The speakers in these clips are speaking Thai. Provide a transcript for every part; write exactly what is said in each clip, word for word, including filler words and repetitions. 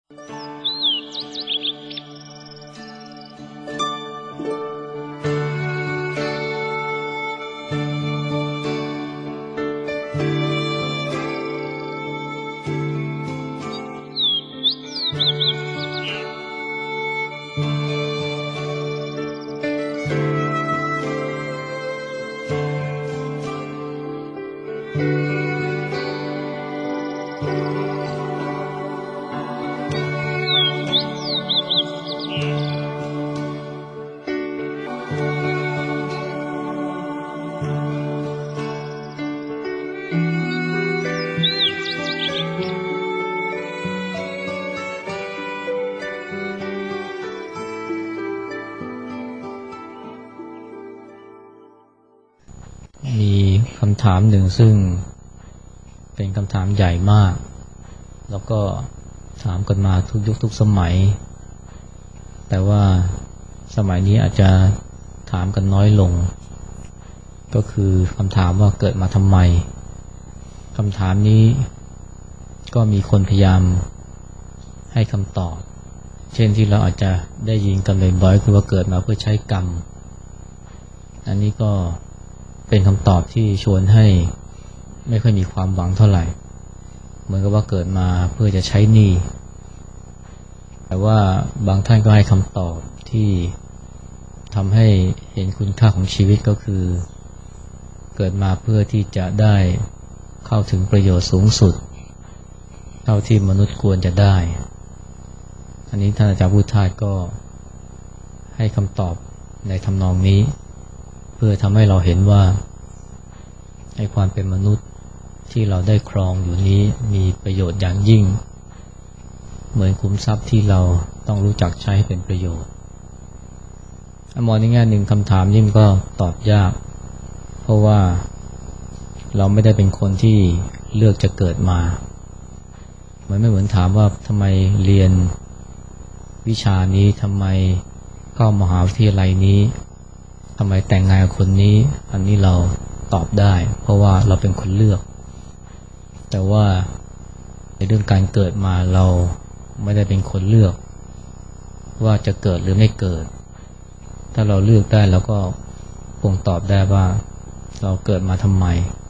มีคำถามหนึ่งซึ่งเป็นคำถามใหญ่มากแล้วก็ถามกันมาทุกยุคทุกสมัยแต่ว่าสมัยนี้อาจจะถามกันน้อยลงก็คือคำถามว่าเกิดมาทำไมคำถามนี้ก็มีคนพยายามให้คำตอบเช่นที่เราอาจจะได้ยินกันบ่อยๆคือว่าเกิดมาเพื่อใช้กรรมอันนี้ก็เป็นคำตอบที่ชวนให้ไม่ค่อยมีความหวังเท่าไหร่เหมือนกับว่าเกิดมาเพื่อจะใช้หนี้แต่ว่าบางท่านก็ให้คำตอบที่ทำให้เห็นคุณค่าของชีวิตก็คือเกิดมาเพื่อที่จะได้เข้าถึงประโยชน์สูงสุดเท่าที่มนุษย์ควรจะได้อันนี้ท่านอาจารย์พุทธทาสก็ให้คำตอบในทำนองนี้เพื่อทำให้เราเห็นว่าให้ความเป็นมนุษย์ที่เราได้ครองอยู่นี้มีประโยชน์อย่างยิ่งเหมือนคุ้มทรัพย์ที่เราต้องรู้จักใช้ให้เป็นประโยชน์มองในแง่หนึ่งคำถามนี้มันก็ตอบยากเพราะว่าเราไม่ได้เป็นคนที่เลือกจะเกิดมามันไม่เหมือนถามว่าทำไมเรียนวิชานี้ทำไมเข้ามหาวิทยาลัยนี้ทำไมแต่งงานกับคนนี้อันนี้เราตอบได้เพราะว่าเราเป็นคนเลือกแต่ว่าในเรื่องการเกิดมาเราไม่ได้เป็นคนเลือกว่าจะเกิดหรือไม่เกิดถ้าเราเลือกได้เราก็คงตอบได้ว่าเราเกิดมาทำไม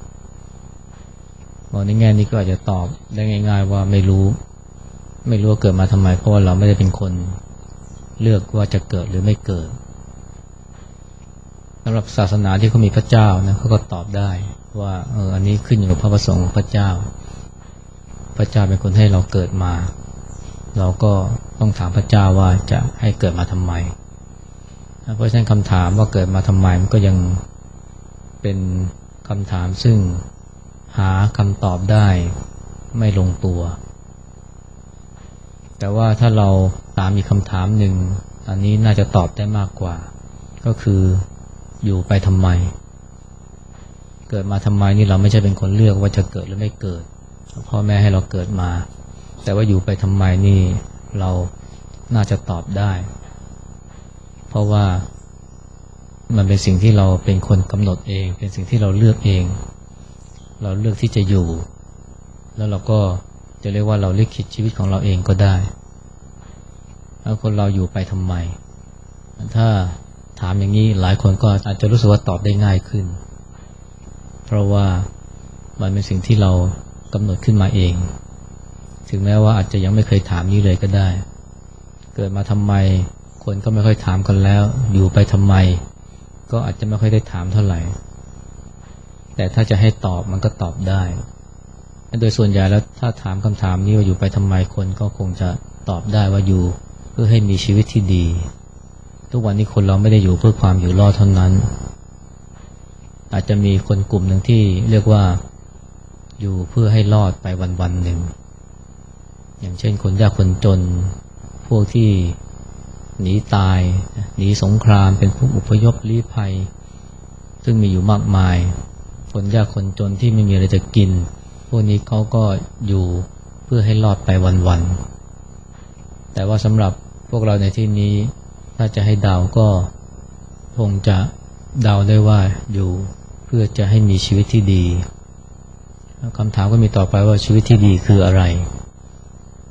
มองในแง่นี้ก็อาจจะตอบได้ง่ายๆว่าไม่รู้ไม่รู้ว่าเกิดมาทำไมเพราะว่าเราไม่ได้เป็นคนเลือกว่าจะเกิดหรือไม่เกิดสำหรับศาสนาที่เขามีพระเจ้านะเขาก็ตอบได้ว่าเอออันนี้ขึ้นอยู่กับพระประสงค์ของพระเจ้าพระเจ้าเป็นคนให้เราเกิดมาเราก็ต้องถามพระเจ้าว่าจะให้เกิดมาทำไมเพราะฉะนั้นคำถามว่าเกิดมาทำไมมันก็ยังเป็นคำถามซึ่งหาคำตอบได้ไม่ลงตัวแต่ว่าถ้าเราถามอีกคำถามหนึ่งอันนี้น่าจะตอบได้มากกว่าก็คืออยู่ไปทำไมเกิดมาทำไมนี่เราไม่ใช่เป็นคนเลือกว่าจะเกิดหรือไม่เกิดพ่อแม่ให้เราเกิดมาแต่ว่าอยู่ไปทำไมนี่เราน่าจะตอบได้เพราะว่ามันเป็นสิ่งที่เราเป็นคนกำหนดเองเป็นสิ่งที่เราเลือกเองเราเลือกที่จะอยู่แล้วเราก็จะเรียกว่าเราลิขิตชีวิตของเราเองก็ได้แล้วคนเราอยู่ไปทำไมถ้าถามอย่างนี้หลายคนก็อาจจะรู้สึกว่าตอบได้ง่ายขึ้นเพราะว่ามันเป็นสิ่งที่เรากำหนดขึ้นมาเองถึงแม้ว่าอาจจะยังไม่เคยถามนี้เลยก็ได้เกิดมาทำไมคนก็ไม่ค่อยถามกันแล้วอยู่ไปทำไมก็อาจจะไม่ค่อยได้ถามเท่าไหร่แต่ถ้าจะให้ตอบมันก็ตอบได้โดยส่วนใหญ่แล้วถ้าถามคำถามนี้ว่าอยู่ไปทำไมคนก็คงจะตอบได้ว่าอยู่เพื่อให้มีชีวิตที่ดีทุกวันนี้คนเราไม่ได้อยู่เพื่อความอยู่รอดเท่านั้นอาจจะมีคนกลุ่มหนึ่งที่เรียกว่าอยู่เพื่อให้รอดไปวันๆหนึ่งอย่างเช่นคนยากคนจนพวกที่หนีตายหนีสงครามเป็นผู้อพยพลี้ภัยซึ่งมีอยู่มากมายคนยากคนจนที่ไม่มีอะไรจะกินพวกนี้เขาก็อยู่เพื่อให้รอดไปวันๆแต่ว่าสำหรับพวกเราในที่นี้ถ้าจะให้เดาก็คงจะเดาได้ว่าอยู่เพื่อจะให้มีชีวิตที่ดีคำถามก็มีต่อไปว่าชีวิตที่ดีคืออะไร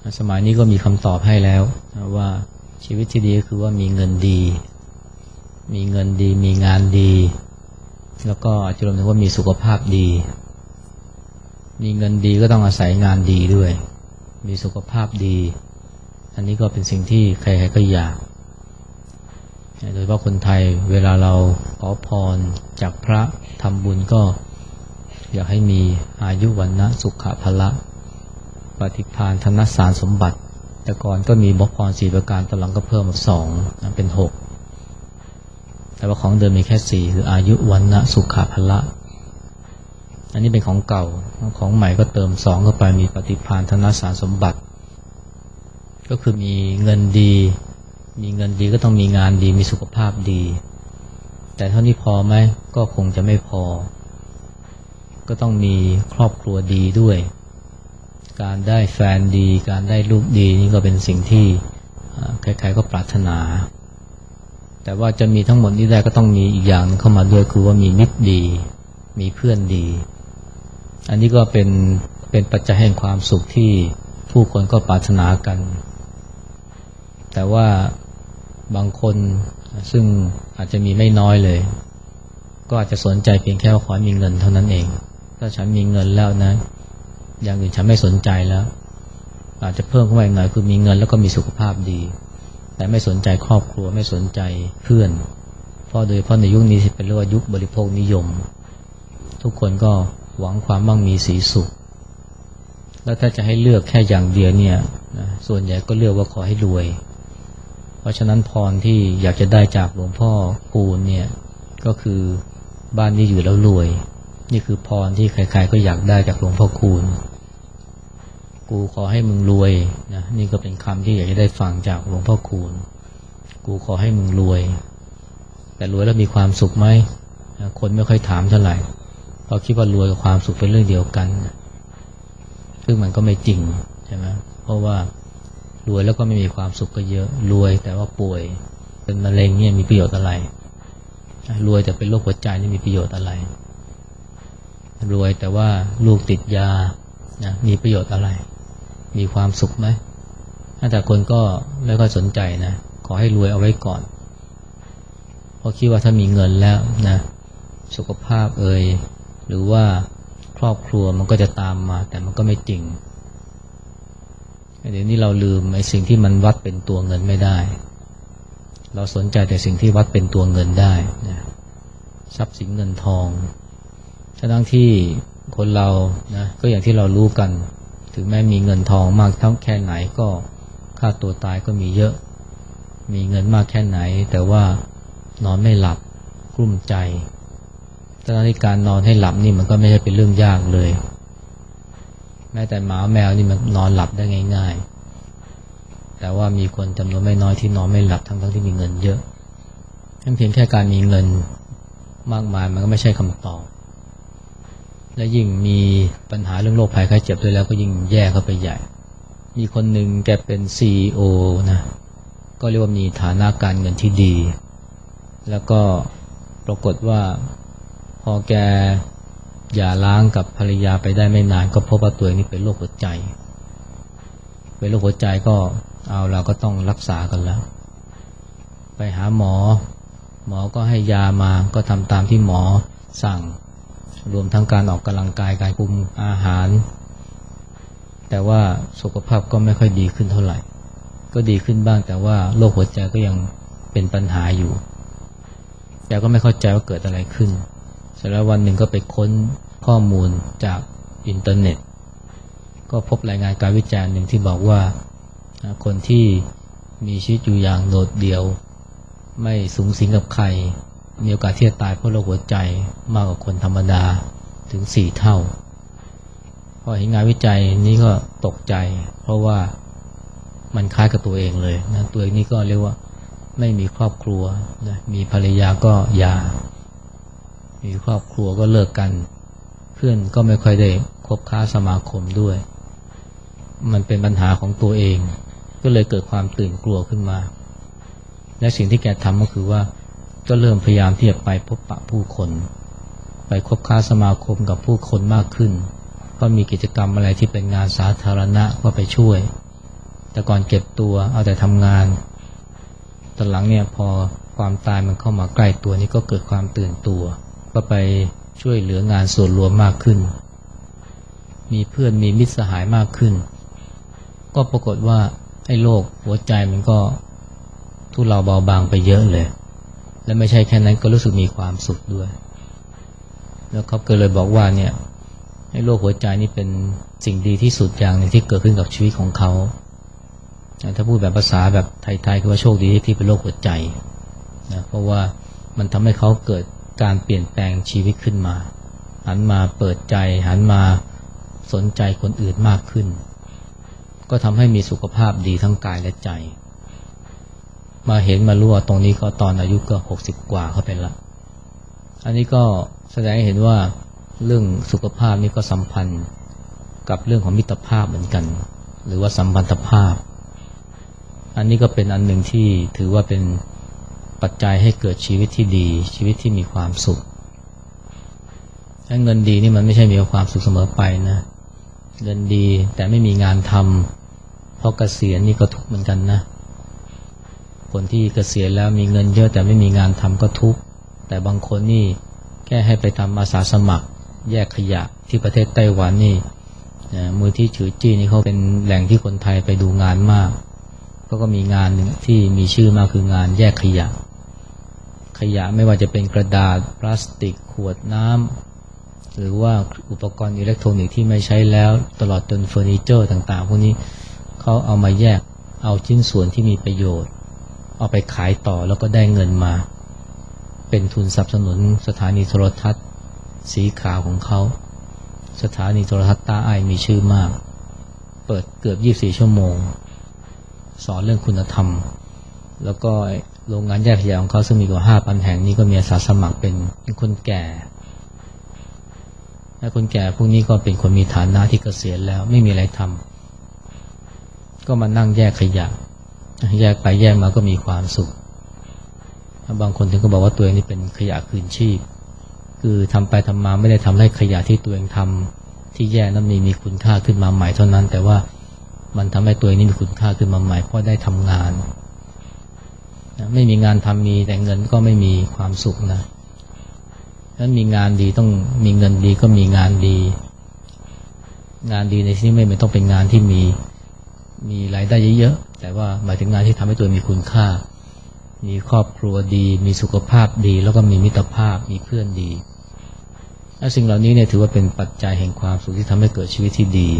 สมัยนี้ก็มีคำตอบให้แล้วว่าชีวิตที่ดีก็คือว่ามีเงินดีมีเงินดีมีงานดีแล้วก็อาจจะรวมถึงว่ามีสุขภาพดีมีเงินดีก็ต้องอาศัยงานดีด้วยมีสุขภาพดีอันนี้ก็เป็นสิ่งที่ใครๆก็อยากโดยเฉพาะคนไทยเวลาเราขอพรจากพระทำบุญก็อยากให้มีอายุวรรณะสุขภละปฏิภาณธนสารสมบัติแต่ก่อนก็มีบกพรสี่ประการตอนหลังก็เพิ่มมาสองเป็นหกแต่ว่าของเดิมมีแค่สี่คืออายุวรรณะสุขภละอันนี้เป็นของเก่าของใหม่ก็เติมสองเข้าไปมีปฏิภาณธนสารสมบัติก็คือมีเงินดีมีเงินดีก็ต้องมีงานดีมีสุขภาพดีแต่เท่านี้พอไหมก็คงจะไม่พอก็ต้องมีครอบครัวดีด้วยการได้แฟนดีการได้ลูกดีนี่ก็เป็นสิ่งที่ใครๆก็ปรารถนาแต่ว่าจะมีทั้งหมดนี้ได้ก็ต้องมีอีกอย่างเข้ามาด้วยคือว่ามีมิตรดีมีเพื่อนดีอันนี้ก็เป็นเป็นปัจจัยแห่งความสุขที่ผู้คนก็ปรารถนากันแต่ว่าบางคนซึ่งอาจจะมีไม่น้อยเลยก็อาจจะสนใจเพียงแค่ว่าขอมีเงินเท่านั้นเองถ้าฉันมีเงินแล้วนะอย่างอื่นฉันไม่สนใจแล้วอาจจะเพิ่มเข้ามาอีกหน่อยคือมีเงินแล้วก็มีสุขภาพดีแต่ไม่สนใจครอบครัวไม่สนใจเพื่อนเพราะโดยเฉพาะในยุคนี้ที่เป็นเรียกว่ายุคบริโภคนิยมทุกคนก็หวังความมั่งมีสีสุขแล้วถ้าจะให้เลือกแค่อย่างเดียวเนี่ยนะส่วนใหญ่ก็เลือกว่าขอให้รวยเพราะฉะนั้นพรที่อยากจะได้จากหลวงพ่อคูณเนี่ยก็คือบ้านนี้อยู่แล้วรวยนี่คือพรที่ใครๆก็อยากได้จากหลวงพ่อคูณกูขอให้มึงรวยนะนี่ก็เป็นคำที่อยากจะได้ฟังจากหลวงพ่อคูณกูขอให้มึงรวยแต่รวยแล้วมีความสุขไหมคนไม่ค่อยถามเท่าไหร่เพราะคิดว่ารวยกับความสุขเป็นเรื่องเดียวกันซึ่งมันก็ไม่จริงใช่ไหมเพราะว่ารวยแล้วก็ไม่มีความสุขก็เยอะรวยแต่ว่าป่วยเป็นมะเร็งเนี่ยมีประโยชน์อะไรรวยแต่เป็นโรคหัวใจนี่มีประโยชน์อะไรรวยแต่ว่าลูกติดยานะมีประโยชน์อะไรมีความสุขไหมแต่คนก็ไม่ค่อยสนใจนะขอให้รวยเอาไว้ก่อนเพราะคิดว่าถ้ามีเงินแล้วนะสุขภาพเอ่ยหรือว่าครอบครัวมันก็จะตามมาแต่มันก็ไม่จริงเดี๋ยวนี้เราลืมไอ้สิ่งที่มันวัดเป็นตัวเงินไม่ได้เราสนใจแต่สิ่งที่วัดเป็นตัวเงินได้นะทรัพย์สินเงินทองทั้งที่คนเรานะก็อย่างที่เรารู้กันถึงแม้มีเงินทองมากเท่าแค่ไหนก็ค่าตัวตายก็มีเยอะมีเงินมากแค่ไหนแต่ว่านอนไม่หลับกลุ้มใจทั้งที่การนอนให้หลับนี่มันก็ไม่ใช่เป็นเรื่องยากเลยแม้แต่หมาแมวนี่มันนอนหลับได้ง่ายๆแต่ว่ามีคนจำนวนไม่น้อยที่นอนไม่หลับทั้งๆที่มีเงินเยอะเพียงแค่การมีเงินมากมายมันก็ไม่ใช่คำตอบและยิ่งมีปัญหาเรื่องโรคภัยไข้เจ็บด้วยแล้วก็ยิ่งแย่เข้าไปใหญ่มีคนหนึ่งแกเป็น ซี อี โอ นะก็เรียกว่ามีฐานะการเงินที่ดีแล้วก็ปรากฏว่าพอแกหย่าร้างกับภรรยาไปได้ไม่นานก็พบว่าตัวเองนี่เป็นโรคหัวใจเป็นโรคหัวใจก็เอาเราก็ต้องรักษากันแล้วไปหาหมอหมอก็ให้ยามาก็ทำตามที่หมอสั่งรวมทั้งการออกกำลังกายการคุมอาหารแต่ว่าสุขภาพก็ไม่ค่อยดีขึ้นเท่าไหร่ก็ดีขึ้นบ้างแต่ว่าโรคหัวใจก็ยังเป็นปัญหาอยู่แต่ก็ไม่เข้าใจว่าเกิดอะไรขึ้นเสร็จแล้ววันหนึ่งก็ไปค้นข้อมูลจากอินเทอร์เน็ตก็พบรายงานการวิจัยหนึ่งที่บอกว่าคนที่มีชีวิตอยู่อย่างโดดเดี่ยวไม่สุงสิงกับใครมีโอกาสที่จะตายเพราะโรคหัวใจมากกว่าคนธรรมดาถึงสี่เท่าพอเห็นงานวิจัยนี้ก็ตกใจเพราะว่ามันคล้ายกับตัวเองเลยนะตัวเองนี่ก็เรียกว่าไม่มีครอบครัวนะมีภรรยาก็หย่ามีครอบครัวก็เลิกกันเพื่อนก็ไม่ค่อยได้คบค้าสมาคมด้วยมันเป็นปัญหาของตัวเองก็เลยเกิดความตื่นกลัวขึ้นมาและสิ่งที่แกทำก็คือว่าก็เริ่มพยายามที่จะไปพบปะผู้คนไปคบค้าสมาคมกับผู้คนมากขึ้นก็มีกิจกรรมอะไรที่เป็นงานสาธารณะก็ไปช่วยแต่ก่อนเก็บตัวเอาแต่ทำงานตอนหลังเนี่ยพอความตายมันเข้ามาใกล้ตัวนี่ก็เกิดความตื่นตัวก็ไปช่วยเหลืองานส่วนรวมมากขึ้นมีเพื่อนมีมิตรสหายมากขึ้นก็ปรากฏว่าไอ้โรคหัวใจมันก็ทุเลาเบาบางไปเยอะเลยและไม่ใช่แค่นั้นก็รู้สึกมีความสุขด้วยแล้วเขาก็เลยบอกว่าเนี่ยไอ้โรคหัวใจนี่เป็นสิ่งดีที่สุดอย่างหนึ่งที่เกิดขึ้นกับชีวิตของเขาถ้าพูดแบบภาษาแบบไทยๆคือว่าโชคดีที่เป็นโรคหัวใจนะเพราะว่ามันทำให้เขาเกิดการเปลี่ยนแปลงชีวิตขึ้นมาหันมาเปิดใจหันมาสนใจคนอื่นมากขึ้นก็ทำให้มีสุขภาพดีทั้งกายและใจมาเห็นมารู้ว่าตรงนี้ก็ตอนอายุก็หกสิบกว่าเข้าไปละอันนี้ก็แสดงให้เห็นว่าเรื่องสุขภาพนี่ก็สัมพันธ์กับเรื่องของมิตรภาพเหมือนกันหรือว่าสัมพันธภาพอันนี้ก็เป็นอันหนึ่งที่ถือว่าเป็นปัจจัยให้เกิดชีวิตที่ดีชีวิตที่มีความสุขถ้าเงินดีนี่มันไม่ใช่มีความสุขเสมอไปนะเงินดีแต่ไม่มีงานทำเพราะเกษียณนี่ก็ทุกข์เหมือนกันนะคนที่เกษียณแล้วมีเงินเยอะแต่ไม่มีงานทำก็ทุกข์แต่บางคนนี่แค่ให้ไปทำอาสาสมัครแยกขยะที่ประเทศไต้หวันนี่มือที่ฉือจี้นี่เขาเป็นแหล่งที่คนไทยไปดูงานมากเขาก็มีงานหนึ่งที่มีชื่อมากคืองานแยกขยะขยะไม่ว่าจะเป็นกระดาษพลาสติกขวดน้ำหรือว่าอุปกรณ์อิเล็กทรอนิกส์ที่ไม่ใช้แล้วตลอดจนเฟอร์นิเจอร์ต่างๆพวกนี้เขาเอามาแยกเอาชิ้นส่วนที่มีประโยชน์เอาไปขายต่อแล้วก็ได้เงินมาเป็นทุนสนับสนุนสถานีโทรทัศน์สีขาวของเขาสถานีโทรทัศน์ตาไอมีชื่อมากเปิดเกือบยี่สิบสี่ชั่วโมงสอนเรื่องคุณธรรมแล้วก็โรงงานแยกขยะของเขาซึ่งมีกว่า ห้าพัน แห่งนี้ก็มีอาสาสมัครเป็นคนแก่และคนแก่พวกนี้ก็เป็นคนมีฐานะที่เกษียณแล้วไม่มีอะไรทำก็มานั่งแยกขยะแยกไปแยกมาก็มีความสุขบางคนถึงก็บอกว่าตัวเองนี่เป็นขยะคืนชีพคือทำไปทำมาไม่ได้ทำให้ขยะที่ตัวเองทำที่แยกนั้นมีมีคุณค่าขึ้นมาใหม่เท่านั้นแต่ว่ามันทำให้ตัวเองนี่มีคุณค่าขึ้นมาใหม่เพราะได้ทำงานไม่มีงานทำมีแต่เงินก็ไม่มีความสุขนะนั้นมีงานดีต้องมีเงินดีก็มีงานดีงานดีในที่นี้ไม่ต้องเป็นงานที่มีมีรายได้เยอะๆแต่ว่าหมายถึงงานที่ทำให้ตัวมีคุณค่ามีครอบครัวดีมีสุขภาพดีแล้วก็มีมิตรภาพมีเพื่อนดีและสิ่งเหล่านี้เนี่ยถือว่าเป็นปัจจัยแห่งความสุขที่ทำให้เกิดชีวิตที่ดี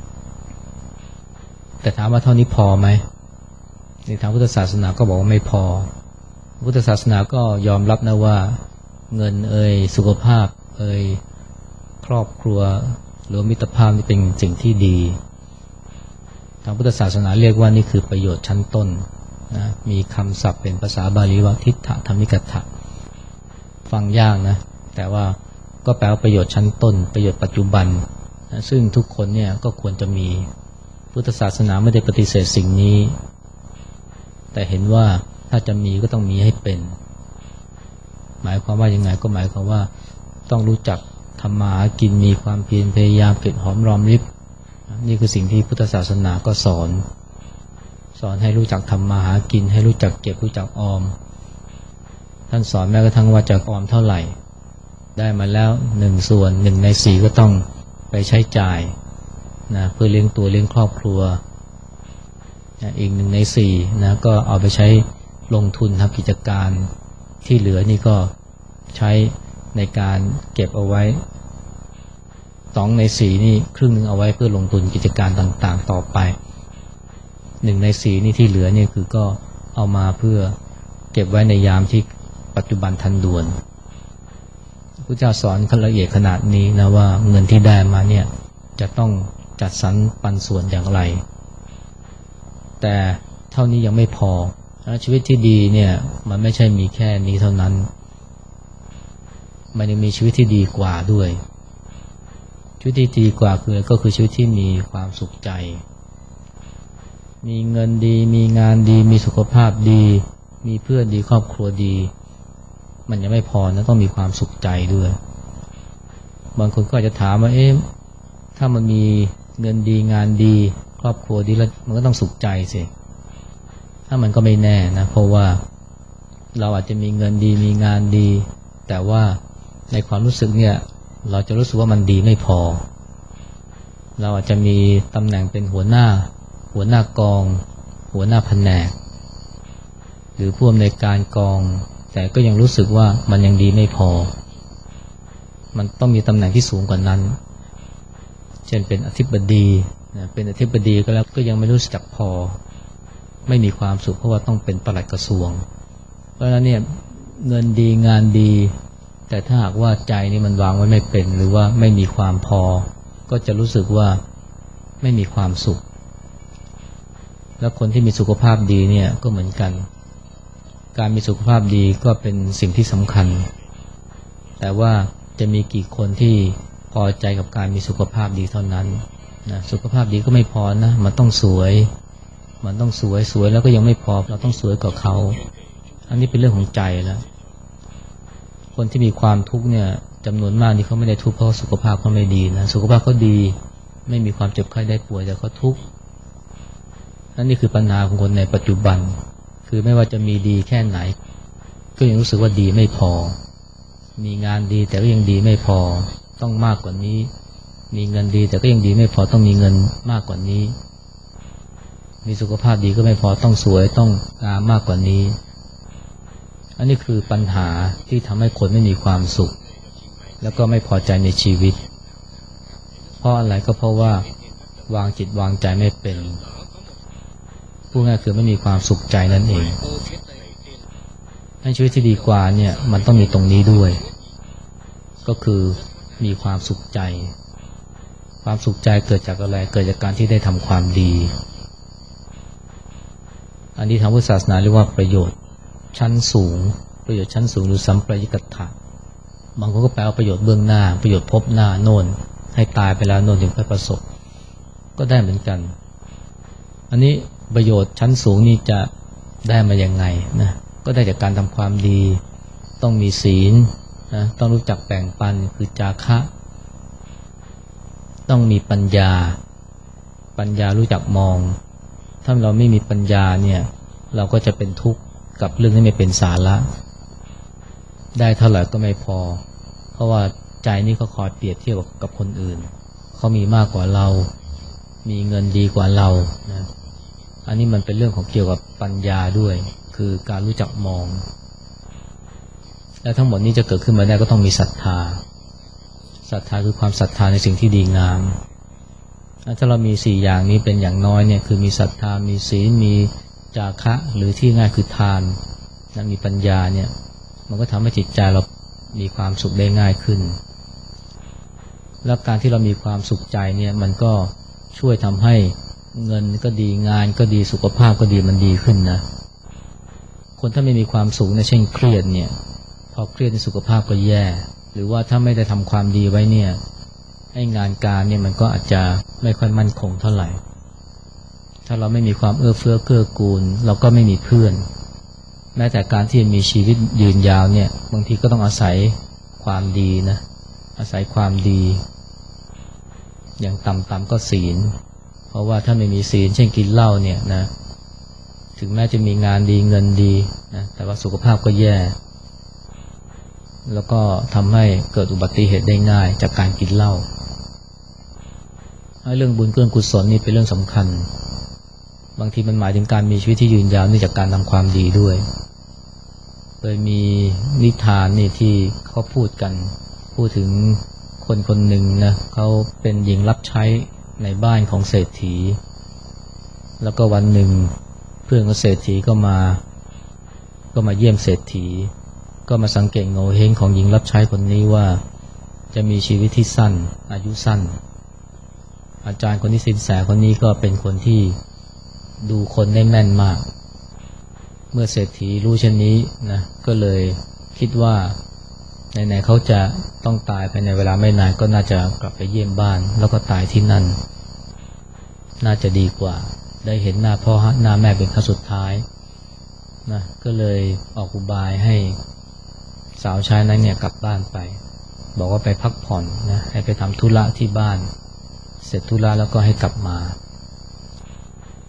แต่ถามว่าเท่านี้พอไหมในทางพุทธศาสนาก็บอกว่าไม่พอพุทธศาสนาก็ยอมรับนะว่าเงินเอ่ยสุขภาพเอ่ยครอบครัวหรือมิตรภาพนี่เป็นสิ่งที่ดีทางพุทธศาสนาเรียกว่านี่คือประโยชน์ชั้นต้นนะมีคำศัพท์เป็นภาษาบาลีว่าทิฏฐธรรมิกถะฟังยากนะแต่ว่าก็แปลว่าประโยชน์ชั้นต้นประโยชน์ปัจจุบันนะซึ่งทุกคนเนี่ยก็ควรจะมีพุทธศาสนาไม่ได้ปฏิเสธสิ่งนี้แต่เห็นว่าถ้าจะมีก็ต้องมีให้เป็นหมายความว่ายังไงก็หมายความว่าต้องรู้จักทำมาหากินมีความเพียรพยายามเก็บหอมรอมริบนี่คือสิ่งที่พุทธศาสนาก็สอนสอนให้รู้จักทำมาหากินให้รู้จักเก็บรู้จักออมท่านสอนแม้กระทั่งว่าจะออมเท่าไหร่ได้มาแล้วหนึ่งส่วนหนึ่งในสี่ก็ต้องไปใช้จ่ายนะเพื่อเลี้ยงตัวเลี้ยงครอบครัวนะอีกหนึ่งในสี่นะก็เอาไปใช้ลงทุนทำกิจการที่เหลือนี่ก็ใช้ในการเก็บเอาไว้สองในสี่นี่ครึ่งนึงเอาไว้เพื่อลงทุนกิจการต่างๆต่อไปหนึ่งในสี่นี่ที่เหลือนี่คือก็เอามาเพื่อเก็บไว้ในยามที่ปัจจุบันทันด่วนพระเจ้าสอนขั้นละเอียดขนาดนี้นะว่าเงินที่ได้มาเนี่ยจะต้องจัดสรรปันส่วนอย่างไรแต่เท่านี้ยังไม่พอชีวิตที่ดีเนี่ยมันไม่ใช่มีแค่นี้เท่านั้นมันยังมีชีวิตที่ดีกว่าด้วยชีวิตที่ดีกว่าคือก็คือชีวิตที่มีความสุขใจมีเงินดีมีงานดีมีสุขภาพดีมีเพื่อนดีครอบครัวดีมันยังไม่พอนะต้องมีความสุขใจด้วยบางคนก็อาจจะถามว่าเอ๊ะถ้ามันมีเงินดีงานดีครอบครัวดีแล้วมันก็ต้องสุขใจสิถ้ามันก็ไม่แน่นะเพราะว่าเราอาจจะมีเงินดีมีงานดีแต่ว่าในความรู้สึกเนี่ยเราจะรู้สึกว่ามันดีไม่พอเราอาจจะมีตำแหน่งเป็นหัวหน้าหัวหน้ากองหัวหน้าแผนกหรือผู้อำนวยการกองแต่ก็ยังรู้สึกว่ามันยังดีไม่พอมันต้องมีตำแหน่งที่สูงกว่านั้นเช่นเป็นอธิบดีนะเป็นอธิบดีก็แล้วก็ยังไม่รู้จักพอไม่มีความสุขเพราะว่าต้องเป็นปลัดกระทรวงเพราะฉะนั้นเนี่ยเงินดีงานดีแต่ถ้าหากว่าใจนี่มันวางไว้ไม่เป็นหรือว่าไม่มีความพอก็จะรู้สึกว่าไม่มีความสุขแล้วคนที่มีสุขภาพดีเนี่ยก็เหมือนกันการมีสุขภาพดีก็เป็นสิ่งที่สำคัญแต่ว่าจะมีกี่คนที่พอใจกับการมีสุขภาพดีเท่านั้นนะสุขภาพดีก็ไม่พอนะมันต้องสวยมันต้องสวยสวยแล้วก็ยังไม่พอเราต้องสวยกว่าเขาอันนี้เป็นเรื่องของใจแล้วคนที่มีความทุกข์เนี่ยจำนวนมากที่เขาไม่ได้ทุกข์เพราะสุขภาพเขาไม่ดีนะสุขภาพเขาดีไม่มีความเจ็บไข้ได้ป่วยแต่เขาทุกข์นั่นนี่คือปัญหาของคนในปัจจุบันคือไม่ว่าจะมีดีแค่ไหนก็ยังรู้สึกว่าดีไม่พอมีงานดีแต่ก็ยังดีไม่พอต้องมากกว่านี้มีเงินดีแต่ก็ยังดีไม่พอต้องมีเงินมากกว่านี้มีสุขภาพดีก็ไม่พอต้องสวยต้องงามมากกว่านี้อันนี้คือปัญหาที่ทำให้คนไม่มีความสุขแล้วก็ไม่พอใจในชีวิตเพราะอะไรก็เพราะว่าวางจิตวางใจไม่เป็นพูดง่ายคือไม่มีความสุขใจนั่นเองให้ชีวิตที่ดีกว่าเนี่ยมันต้องมีตรงนี้ด้วยก็คือมีความสุขใจความสุขใจเกิดจากอะไรเกิดจากการที่ได้ทำความดีอันนี้ทางพุทธศาสนาเรียกว่าประโยชน์ชั้นสูงประโยชน์ชั้นสูงหรือสัมปรายกัตถะบางคนก็แปลว่าประโยชน์เบื้องหน้าประโยชน์พบหน้าโน่นให้ตายไปแล้วโน่นถึงค่อยประสบก็ได้เหมือนกันอันนี้ประโยชน์ชั้นสูงนี่จะได้มาอย่างไงนะก็ได้จากการทำความดีต้องมีศีลนะต้องรู้จักแบ่งปันคือจาคะต้องมีปัญญาปัญญารู้จักมองถ้าเราไม่มีปัญญาเนี่ยเราก็จะเป็นทุกข์กับเรื่องที่ไม่เป็นสาระได้เท่าไหร่ก็ไม่พอเพราะว่าใจนี่เขาคอยเปรียบเทียบกับคนอื่นเขามีมากกว่าเรามีเงินดีกว่าเรานะอันนี้มันเป็นเรื่องของเกี่ยวกับปัญญาด้วยคือการรู้จักมองและทั้งหมดนี้จะเกิดขึ้นมาได้ก็ต้องมีศรัทธาศรัทธาคือความศรัทธาในสิ่งที่ดีงามถ้าเรามีสี่อย่างนี้เป็นอย่างน้อยเนี่ยคือมีศรัทธามีศีลมีจาคะหรือที่ง่ายคือทานและมีปัญญาเนี่ยมันก็ทำให้จิตใจเรามีความสุขได้ง่ายขึ้นแล้วการที่เรามีความสุขใจเนี่ยมันก็ช่วยทำให้เงินก็ดีงานก็ดีสุขภาพก็ดีมันดีขึ้นนะคนถ้าไม่มีความสุขเนี่ยเช่นเครียดเนี่ยพอเครียดในสุขภาพก็แย่หรือว่าถ้าไม่ได้ทำความดีไว้เนี่ยให้งานการเนี่ยมันก็อาจจะไม่ค่อยมั่นคงเท่าไหร่ถ้าเราไม่มีความเอื้อเฟื้อเกื้อกูลเราก็ไม่มีเพื่อนแม้แต่การที่มีชีวิตยืนยาวเนี่ยบางทีก็ต้องอาศัยความดีนะอาศัยความดีอย่างต่ำๆก็ศีลเพราะว่าถ้าไม่มีศีลเช่นกินเหล้าเนี่ยนะถึงแม้จะมีงานดีเงินดีนะแต่ว่าสุขภาพก็แย่แล้วก็ทำให้เกิดอุบัติเหตุได้ง่ายจากการกินเหล้าเรื่องบุญเรื่องกุศลนี่เป็นเรื่องสำคัญบางทีมันหมายถึงการมีชีวิตที่ยืนยาวเนื่องจากการทำความดีด้วยเคยมีนิทานนี่ที่เขาพูดกันพูดถึงคนคนหนึ่งนะเขาเป็นหญิงรับใช้ในบ้านของเศรษฐีแล้วก็วันหนึ่งเพื่อนของเศรษฐีก็มาก็มาเยี่ยมเศรษฐีก็มาสังเกตโงเห้งของหญิงรับใช้คนนี้ว่าจะมีชีวิตที่สั้นอายุสั้นอาจารย์คนที่สินแสคนนี้ก็เป็นคนที่ดูคนได้แม่นมากเมื่อเศรษฐีรู้เช่นนี้นะก็เลยคิดว่าไหนๆเขาจะต้องตายภายในเวลาไม่นานก็น่าจะกลับไปเยี่ยมบ้านแล้วก็ตายที่นั่นน่าจะดีกว่าได้เห็นหน้าพ่อหน้าแม่เป็นครั้งสุดท้ายนะก็เลยออกอุบายให้สาวใช้นั้นเนี่ยกลับบ้านไปบอกว่าไปพักผ่อนนะให้ไปทำธุระที่บ้านเสร็จธุระแล้วก็ให้กลับมา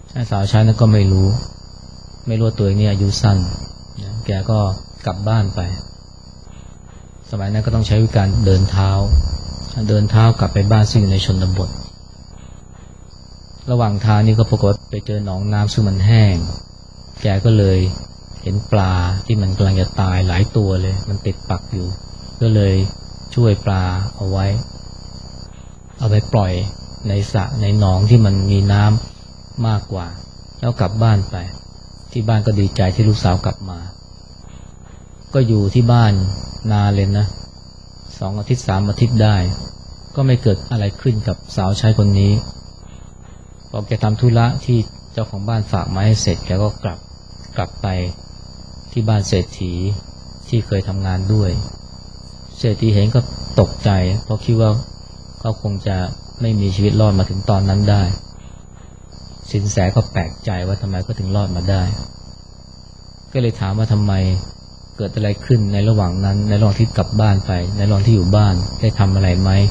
สาวใช้นั้นก็ไม่รู้ไม่รู้ตัวเองนี่อายุสั้นนะแกก็กลับบ้านไปสมัยนั้นก็ต้องใช้วิธีการเดินเท้าเดินเท้ากลับไปบ้านซึ่งอยู่ในชนบทระหว่างทางนี้ก็ปรากฏไปเจอหนองน้ำซึ่งมันแห้งแกก็เลยเห็นปลาที่มันกำลังจะตายหลายตัวเลยมันติดปักอยู่ก็เลยช่วยปลาเอาไว้เอาไปปล่อยในสระในหนองที่มันมีน้ำมากกว่าแล้วกลับบ้านไปที่บ้านก็ดีใจที่ลูกสาวกลับมาก็อยู่ที่บ้านนานเลยนะสองอาทิตย์สามอาทิตย์ได้ก็ไม่เกิดอะไรขึ้นกับสาวใช้คนนี้พอแกทำธุระที่เจ้าของบ้านฝากมาให้เสร็จแกก็กลับกลับไปที่บ้านเศรษฐีที่เคยทำงานด้วยเศรษฐีเห็นก็ตกใจเพราะคิดว่าเขาคงจะไม่มีชีวิตรอดมาถึงตอนนั้นได้สินแสก็แปลกใจว่าทำไมก็ถึงรอดมาได้ก็เลยถามว่าทำไมเกิดอะไรขึ้นในระหว่างนั้นในระหว่างที่กลับบ้านไปในระหว่างที่อยู่บ้านได้ทำอะไรไหม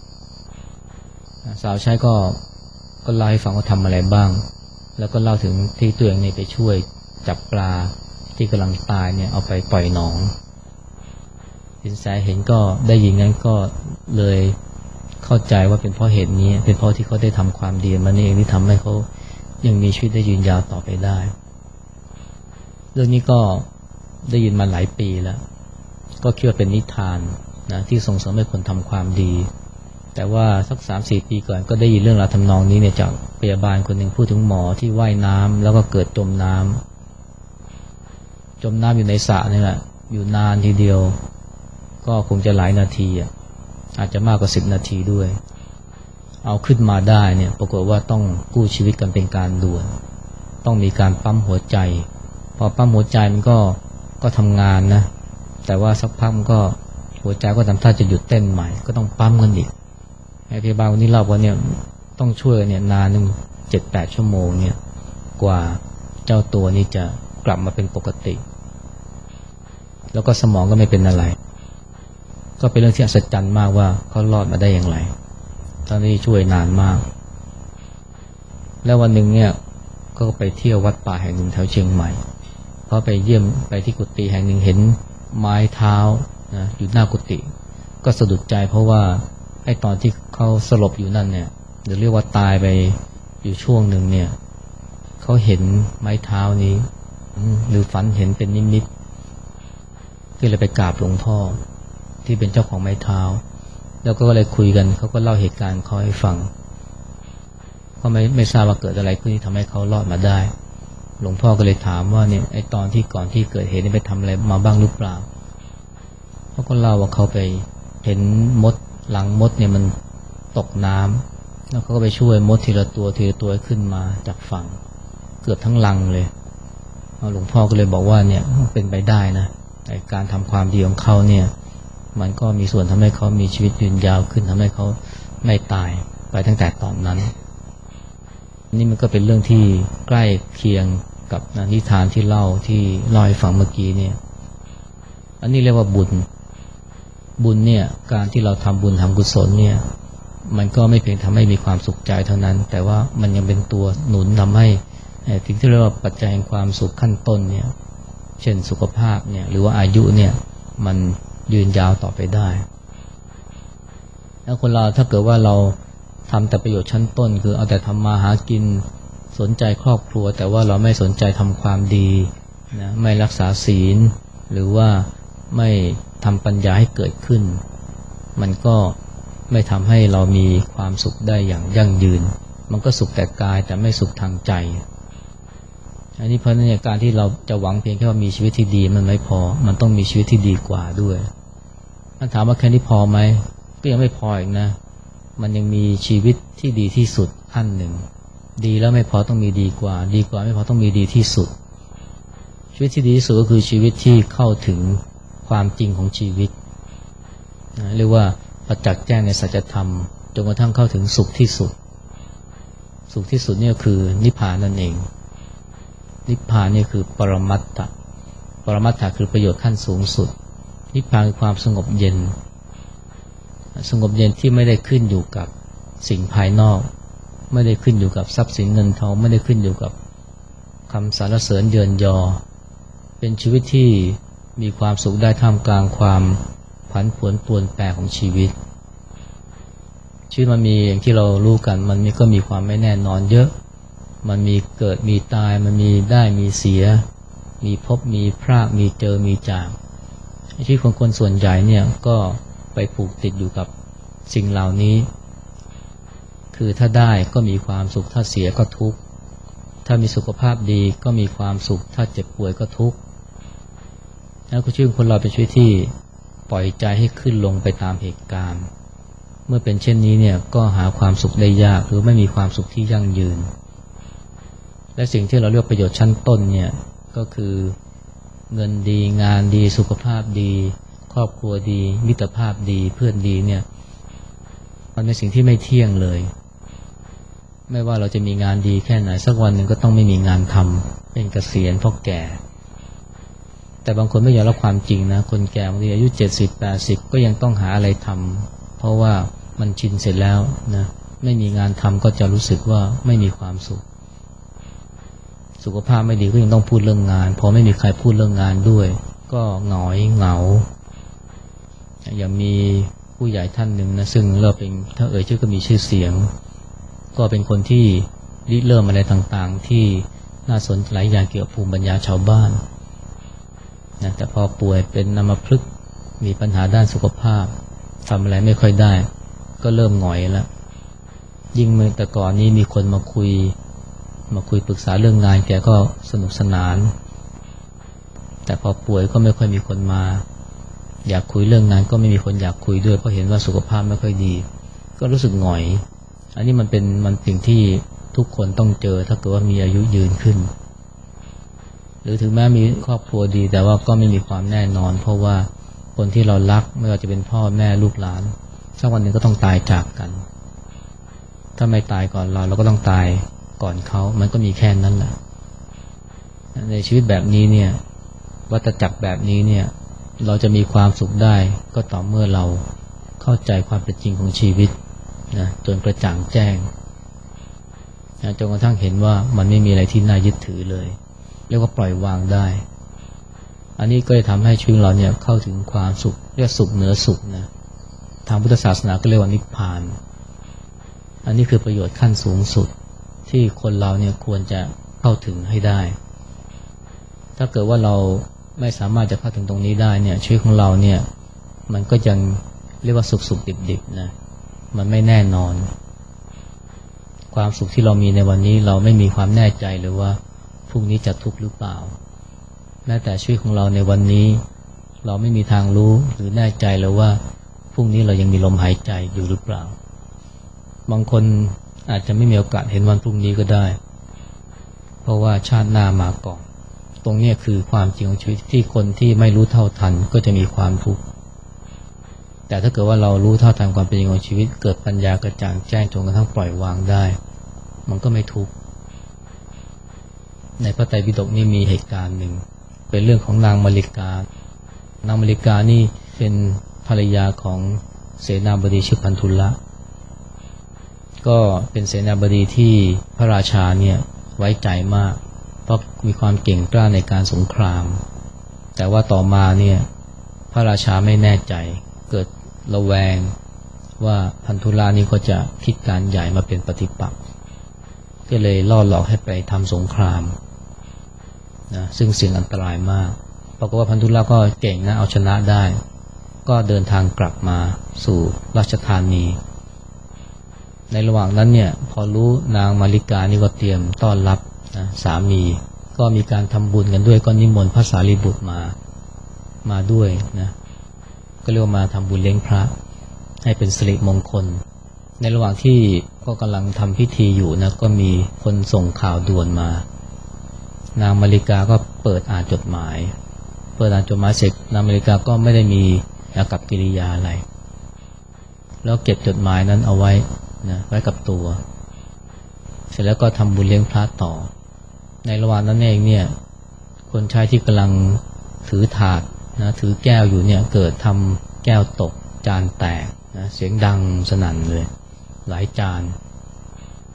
สาวใช้ก็ก็เล่าให้ฟังว่าทำอะไรบ้างแล้วก็เล่าถึงที่ตัวเองเนี่ยไปช่วยจับปลาที่กำลังตายเนี่ยเอาไปปล่อยหนองสินแสเห็นก็ได้ยินงั้นก็เลยเข้าใจว่าเป็นเพราะเหตุนี้เป็นเพราะที่เขาได้ทำความดีมานี่เองที่ทำให้เขายังมีชีวิตได้ยืนยาวต่อไปได้เรื่องนี้ก็ได้ยินมาหลายปีแล้วก็คิดว่าเป็นนิทานนะที่ส่งเสริมให้คนทำความดีแต่ว่าสัก สามสี่ ปีก่อนก็ได้ยินเรื่องราวทำนองนี้เนี่ยจากพยาบาลคนหนึ่งพูดถึงหมอที่ว่ายน้ำแล้วก็เกิดจมน้ำจมน้ำอยู่ในสระนี่แหละอยู่นานทีเดียวก็คงจะหลายนาทีอ่ะอาจจะมากกว่าสิบนาทีด้วยเอาขึ้นมาได้เนี่ยปรากฏว่าต้องกู้ชีวิตกันเป็นการด่วนต้องมีการปั๊มหัวใจพอปั๊มหัวใจมันก็ก็ทำงานนะแต่ว่าสักพักมันก็หัวใจก็ทำท่าจะหยุดเต้นใหม่ก็ต้องปั๊มกันอีกไอ้พยาบาลคนนี้เล่าว่าเนี่ยต้องช่วยเนี่ยนานหนึ่งเจ็ดแปดชั่วโมงเนี่ยกว่าเจ้าตัวนี้จะกลับมาเป็นปกติแล้วก็สมองก็ไม่เป็นอะไรก็เป็นเรื่องที่อัศจรรย์มากว่าเขารอดมาได้อย่างไรตอนนี้ช่วยนานมากแล้ววันหนึ่งเนี่ยก็ไปเที่ยววัดป่าแห่งหนึ่งแถวเชียงใหม่พอไปเยี่ยมไปที่กุฏิแห่งหนึ่งเห็นไม้เท้านะอยู่หน้ากุฏิก็สะดุดใจเพราะว่าไอ้ตอนที่เขาสลบอยู่นั่นเนี่ยหรือเรียกว่าตายไปอยู่ช่วงหนึ่งเนี่ยเขาเห็นไม้เท้านี้หรือฝันเห็นเป็นนิมิตก็เลยไปกราบหลวงพ่อที่เป็นเจ้าของไม้เท้าแล้วก็เลยคุยกันเขาก็เล่าเหตุการณ์เขาให้ฟังเขาไม่ไม่ทราบว่าเกิดอะไรขึ้นที่ทำให้เขารอดมาได้หลวงพ่อก็เลยถามว่าเนี่ยไอ้ตอนที่ก่อนที่เกิดเหตุนี่ไปทำอะไรมาบ้างหรือเปล่าเขาก็เล่าว่าเขาไปเห็นมดหลังมดเนี่ยมันตกน้ำแล้วเขาก็ไปช่วยมดทีละตัวทีละตัวขึ้นมาจากฝั่งเกือบทั้งลังเลยหลวงพ่อก็เลยบอกว่าเนี่ยเป็นไปได้นะในการทำความดีของเขาเนี่ยมันก็มีส่วนทำให้เขามีชีวิตยืนยาวขึ้นทำให้เขาไม่ตายไปตั้งแต่ตอนนั้นนี่มันก็เป็นเรื่องที่ใกล้เคียงกับนิทานที่เล่าที่เล่าให้ฟังเมื่อกี้เนี่ยอันนี้เรียกว่าบุญบุญเนี่ยการที่เราทำบุญทำกุศลเนี่ยมันก็ไม่เพียงทำให้มีความสุขใจเท่านั้นแต่ว่ามันยังเป็นตัวหนุนทำให้สิ่งที่เรียกว่าปัจจัยแห่งความสุขขั้นต้นเนี่ยเช่นสุขภาพเนี่ยหรือว่าอายุเนี่ยมันยืนยาวต่อไปได้แล้วคนเราถ้าเกิดว่าเราทำแต่ประโยชน์ชั้นต้นคือเอาแต่ทำมาหากินสนใจครอบครัวแต่ว่าเราไม่สนใจทำความดีนะไม่รักษาศีลหรือว่าไม่ทำปัญญาให้เกิดขึ้นมันก็ไม่ทำให้เรามีความสุขได้อย่างยั่งยืนมันก็สุขแต่กายแต่ไม่สุขทางใจอันนี้เพราะในการที่เราจะหวังเพียงแค่ว่ามีชีวิตที่ดีมันไม่พอมันต้องมีชีวิตที่ดีกว่าด้วยถ้าถามว่าแค่นี้พอไหมก็ยังไม่พออีกนะมันยังมีชีวิตที่ดีที่สุดขั้นหนึ่งดีแล้วไม่พอต้องมีดีกว่าดีกว่าไม่พอต้องมีดีที่สุดชีวิตที่ดีที่สุดก็คือชีวิตที่เข้าถึงความจริงของชีวิตนะเรียกว่าประจักษ์แจ้งในสัจธรรมจนกระทั่งเข้าถึงสุขที่สุดสุขที่สุดนี่คือนิพพานนั่นเองนิพพานนี่คือปรมัตถะปรมัตถะคือประโยชน์ขั้นสูงสุดนิพพานคือความสงบเย็นสงบเย็นที่ไม่ได้ขึ้นอยู่กับสิ่งภายนอกไม่ได้ขึ้นอยู่กับทรัพย์สินเงินทองไม่ได้ขึ้นอยู่กับคำสรรเสริญเยินยอเป็นชีวิตที่มีความสุขได้ท่ามกลางความผันผวนปรวนแปรของชีวิตชีวิตมันมีอย่างที่เรารู้กันมันมีก็มีความไม่แน่นอนเยอะมันมีเกิดมีตายมันมีได้มีเสียมีพบมีพรากมีเจอมีจากชีวิตของคนส่วนใหญ่เนี่ยก็ไปผูกติดอยู่กับสิ่งเหล่านี้คือถ้าได้ก็มีความสุขถ้าเสียก็ทุกข์ถ้ามีสุขภาพดีก็มีความสุขถ้าเจ็บป่วยก็ทุกข์แล้วก็ชีวิตคนเราเป็นชีวิตที่ปล่อยใจให้ขึ้นลงไปตามเหตุการณ์เมื่อเป็นเช่นนี้เนี่ยก็หาความสุขได้ยากหรือไม่มีความสุขที่ยั่งยืนและสิ่งที่เราเรียกประโยชน์ชั้นต้นเนี่ยก็คือเงินดีงานดีสุขภาพดีครอบครัวดีมิตรภาพดีเพื่อนดีเนี่ยมันเป็นสิ่งที่ไม่เที่ยงเลยไม่ว่าเราจะมีงานดีแค่ไหนสักวันหนึ่งก็ต้องไม่มีงานทำเป็นเกษียณเพราะแก่แต่บางคนไม่ยอมรับความจริงนะคนแก่บางทีอายุเจ็ดสิบแปดสิบก็ยังต้องหาอะไรทำเพราะว่ามันชินเสร็จแล้วนะไม่มีงานทำก็จะรู้สึกว่าไม่มีความสุขสุขภาพไม่ดีก็ยังต้องพูดเรื่องงานพอไม่มีใครพูดเรื่องงานด้วยก็หงอยเหงาอย่างมีผู้ใหญ่ท่านหนึ่งนะซึ่งเราเป็นถ้าเอ่ยชื่อก็มีชื่อเสียงก็เป็นคนที่ริเริ่มอะไรต่างๆที่น่าสนใจหลายอย่างเกี่ยวกับภูมิปัญญาชาวบ้านนะแต่พอป่วยเป็นอัมพฤกษ์มีปัญหาด้านสุขภาพทำอะไรไม่ค่อยได้ก็เริ่มหงอยแล้วยิ่งเมื่อแต่ก่อนนี้มีคนมาคุยมาคุยปรึกษาเรื่องงานแกก็สนุกสนานแต่พอป่วยก็ไม่ค่อยมีคนมาอยากคุยเรื่องงานก็ไม่มีคนอยากคุยด้วยเพราะเห็นว่าสุขภาพไม่ค่อยดีก็รู้สึกหงอยอันนี้มันเป็นมันสิ่งที่ทุกคนต้องเจอถ้าเกิดว่ามีอายุยืนขึ้นหรือถึงแม้มีครอบครัวดีแต่ว่าก็ไม่มีความแน่นอนเพราะว่าคนที่เรารักไม่ว่าจะเป็นพ่อแม่ลูกหลานสักวันหนึ่งก็ต้องตายจากกันถ้าไม่ตายก่อนเราเราก็ต้องตายก่อนเขามันก็มีแค่นั้นแหละในชีวิตแบบนี้เนี่ยวัฏจักรแบบนี้เนี่ยเราจะมีความสุขได้ก็ต่อเมื่อเราเข้าใจความเป็นจริงของชีวิตนะจนกระจ่างแจ้งนะจนกระทั่งเห็นว่ามันไม่มีอะไรที่น่ายึดถือเลยเรียกว่าปล่อยวางได้อันนี้ก็จะทำให้ชีวิตเราเนี่ยเข้าถึงความสุขเรียกสุขเหนือสุขนะทางพุทธศาสนาก็เรียกว่านิพพานอันนี้คือประโยชน์ขั้นสูงสุดที่คนเราเนี่ยควรจะเข้าถึงให้ได้ถ้าเกิดว่าเราไม่สามารถจะเข้าถึงตรงนี้ได้เนี่ยชีวิตของเราเนี่ยมันก็ยังเรียกว่าสุขสุขดิบดิบนะมันไม่แน่นอนความสุขที่เรามีในวันนี้เราไม่มีความแน่ใจเลยว่าพรุ่งนี้จะทุกข์หรือเปล่าแม้แต่ชีวิตของเราในวันนี้เราไม่มีทางรู้หรือแน่ใจเลยว่าพรุ่งนี้เรายังมีลมหายใจอยู่หรือเปล่าบางคนอาจจะไม่มีโอกาสเห็นวันพรุ่งนี้ก็ได้เพราะว่าชาติหน้ามาก่อนตรงนี้คือความจริงของชีวิตที่คนที่ไม่รู้เท่าทันก็จะมีความทุกข์แต่ถ้าเกิดว่าเรารู้เท่าทันความเป็นจริงของชีวิตเกิดปัญญากระจ่างแจ้งจนกระทั่งปล่อยวางได้มันก็ไม่ทุกข์ในพระไตรปิฎกนี่มีเหตุการณ์หนึ่งเป็นเรื่องของนางมาริกานางมาริกานี่เป็นภรรยาของเสนาบดีชื่อพันธุละก็เป็นเสนาบดีที่พระราชาเนี่ยไว้ใจมากเพราะมีความเก่งกล้าในการสงครามแต่ว่าต่อมาเนี่ยพระราชาไม่แน่ใจเกิดระแวงว่าพันธุละนี่ก็จะคิดการใหญ่มาเป็นปฏิปักษ์ก็เลยล่อหลอกให้ไปทำสงครามนะซึ่งเสี่ยงอันตรายมากปรากฏว่าพันธุละก็เก่งนะเอาชนะได้ก็เดินทางกลับมาสู่ราชธานีในระหว่างนั้นเนี่ยพอรู้นางมาริกานี่ก็เตรียมต้อนรับนะสามีก็มีการทำบุญกันด้วยก็นิมนต์พระสารีบุตรมามาด้วยนะก็เรียกว่ามาทำบุญเลี้ยงพระให้เป็นสิริมงคลในระหว่างที่ก็กำลังทำพิธีอยู่นะก็มีคนส่งข่าวด่วนมานางมาริกาก็เปิดอ่านจดหมายเปิดอ่านจดหมายเสร็จนางมาริกาก็ไม่ได้มีอากัปกิริยาอะไรแล้วเก็บจดหมายนั้นเอาไว้นะไว้กับตัวเสร็จแล้วก็ทำบุญเลี้ยงพระต่อในระหว่างนั้นเองเนี่ยคนใช้ที่กำลังถือถาดนะถือแก้วอยู่เนี่ยเกิดทำแก้วตกจานแตกนะเสียงดังสนั่นเลยหลายจาน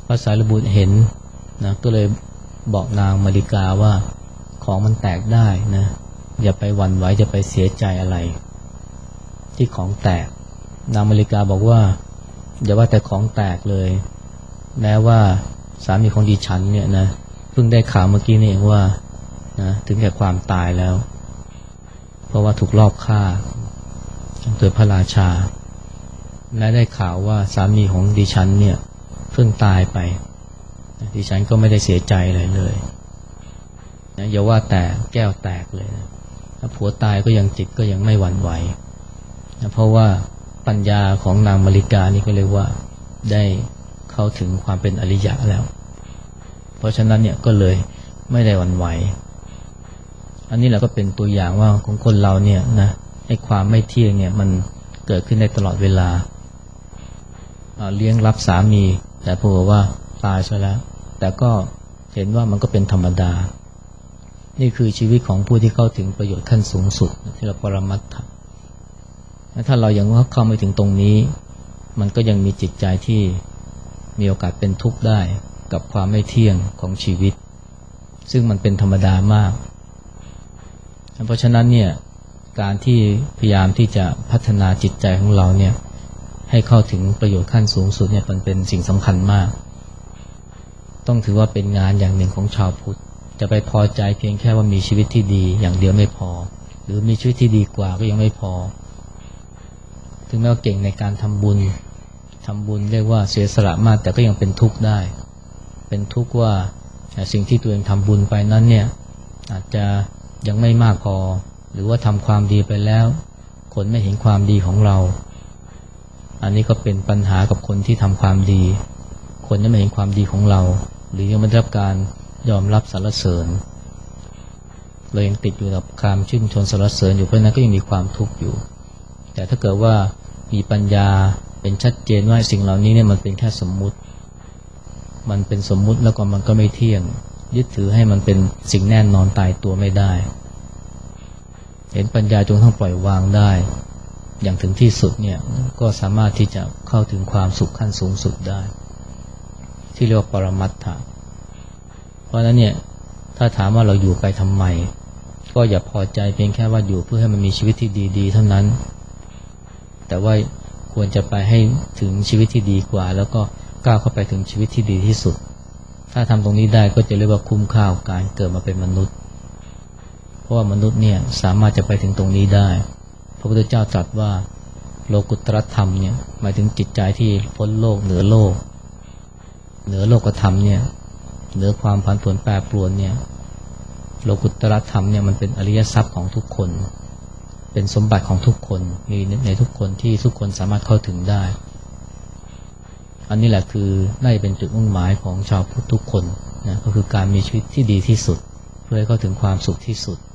ระสารีบุตรเห็นนะก็เลยบอกนางมาริกาว่าของมันแตกได้นะอย่าไปหวั่นไหวจะไปเสียใจอะไรที่ของแตกนางมาริกาบอกว่าอย่าว่าแต่ของแตกเลยแม้ว่าสามีของดิฉันเนี่ยนะเพิ่งได้ข่าวเมื่อกี้นี่เองว่านะถึงแก่ความตายแล้วเพราะว่าถูกลอบฆ่าโดยพระราชาแม้ได้ข่าวว่าสามีของดิฉันเนี่ยเพิ่งตายไปดิฉันก็ไม่ได้เสียใจอะไรเลยนะอย่าว่าแต่แก้วแตกเลยนะผัวตายก็ยังจิตก็ยังไม่หวั่นไหวนะเพราะว่าปัญญาของนางมาริกานี่ก็เรียกว่าได้เข้าถึงความเป็นอริยะแล้วเพราะฉะนั้นเนี่ยก็เลยไม่ได้หวั่นไหวอันนี้แหละก็เป็นตัวอย่างว่าของคนเราเนี่ยนะไอ้ความไม่เที่ยงเนี่ยมันเกิดขึ้นได้ตลอดเวลาเลี้ยงรับสามีแต่พอบอกว่าตายซะแล้วแต่ก็เห็นว่ามันก็เป็นธรรมดานี่คือชีวิตของผู้ที่เข้าถึงประโยชน์ขั้นสูงสุดที่เราปรมัตถ์ถ้าเรายังเข้าไม่ถึงตรงนี้มันก็ยังมีจิตใจที่มีโอกาสเป็นทุกข์ได้กับความไม่เที่ยงของชีวิตซึ่งมันเป็นธรรมดามากเพราะฉะนั้นเนี่ยการที่พยายามที่จะพัฒนาจิตใจของเราเนี่ยให้เข้าถึงประโยชน์ขั้นสูงสุดเนี่ยมันเป็นสิ่งสำคัญมากต้องถือว่าเป็นงานอย่างหนึ่งของชาวพุทธจะไปพอใจเพียงแค่ว่ามีชีวิตที่ดีอย่างเดียวไม่พอหรือมีชีวิตที่ดีกว่าก็ยังไม่พอถึงแม้ว่าเก่งในการทำบุญทำบุญเรียกว่าเสียสละมากแต่ก็ยังเป็นทุกข์ได้เป็นทุกข์ว่าสิ่งที่ตัวเองทำบุญไปนั้นเนี่ยอาจจะยังไม่มากพอหรือว่าทำความดีไปแล้วคนไม่เห็นความดีของเราอันนี้ก็เป็นปัญหากับคนที่ทำความดีคนยังไม่เห็นความดีของเราหรือยังไม่ได้รับการยอมรับสรรเสริญเรายังติดอยู่กับความชื่นชมสรรเสริญอยู่เพราะนั้นก็ยังมีความทุกข์อยู่แต่ถ้าเกิดว่ามีปัญญาเป็นชัดเจนว่าสิ่งเหล่านี้เนี่ยมันเป็นแค่สมมุติมันเป็นสมมุติแล้วก็มันก็ไม่เที่ยงยึดถือให้มันเป็นสิ่งแน่นอนตายตัวไม่ได้เห็นปัญญาจนทั้งปล่อยวางได้อย่างถึงที่สุดเนี่ยก็สามารถที่จะเข้าถึงความสุขขั้นสูงสุดได้ที่เรียกว่าปรมัตถะเพราะฉะนั้นเนี่ยถ้าถามว่าเราอยู่ไปทำไมก็อย่าพอใจเพียงแค่ว่าอยู่เพื่อให้มันมีชีวิตที่ดีๆเท่านั้นแต่ว่าควรจะไปให้ถึงชีวิตที่ดีกว่าแล้วก็ก้าวเข้าไปถึงชีวิตที่ดีที่สุดถ้าทำตรงนี้ได้ก็จะเรียกว่าคุ้มค่ากับการเกิดมาเป็นมนุษย์เพราะว่ามนุษย์เนี่ยสามารถจะไปถึงตรงนี้ได้พระพุทธเจ้าตรัสว่าโลกุตตรธรรมเนี่ยหมายถึงจิตใจที่พ้นโลกเหนือโลกเหนือโลกธรรมเนี่ยเหนือความผันผวนแปรปรวนเนี่ยโลกุตตรธรรมเนี่ยมันเป็นอริยทรัพย์ของทุกคนเป็นสมบัติของทุกคนมีในทุกคนที่ทุกคนสามารถเข้าถึงได้อันนี้แหละคือน่าจะเป็นจุดมุ่งหมายของชาวพุทธทุกคนนะก็คือการมีชีวิตที่ดีที่สุดเพื่อให้เข้าถึงความสุขที่สุด